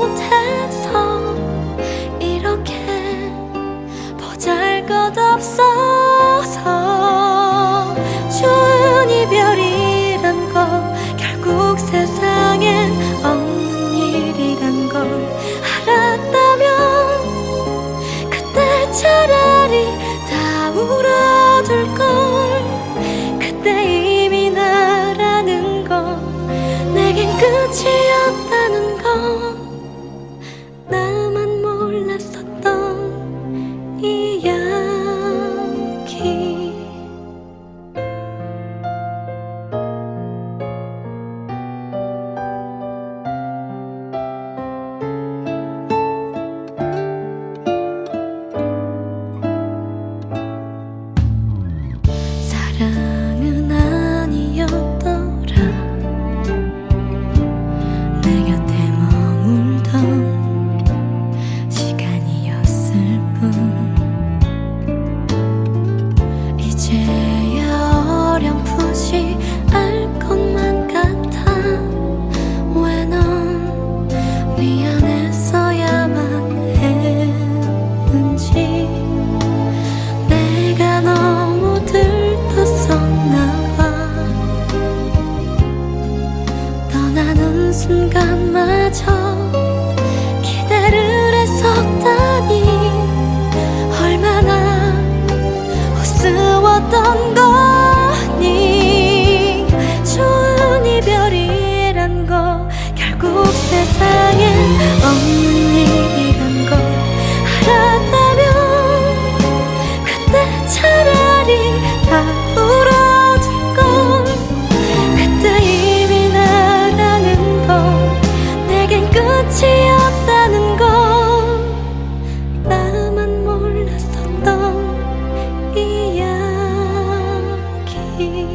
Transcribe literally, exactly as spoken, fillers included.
못해서 이렇게 보잘것없어서 좋은 이별이란 거 결국 세상엔 없는 일이란 걸 알았다면 그때 차라리 다 울어둘걸. 그때 이미 나라는 거 내겐 끝이었다는 거 나만 몰랐었던 이야기. 사랑은 아니었더라. 내 곁에 머물던 시간이었을 뿐. 이제야 어렴풋이 알 것만 같아. 왜 넌 미안해서야만 했는지. 내가 너무 들떴었나봐. 떠나는 순간마저 기대를 했었다니 얼마나 우스웠던 거니. 좋은 이별이란 거 결국 세상엔 없는 일이란 걸 알았다면 그때 차라리 다 울어둘걸. 그때 이미 나라는 거 내겐 끝이었다는 거 나만 몰랐었던 이야기.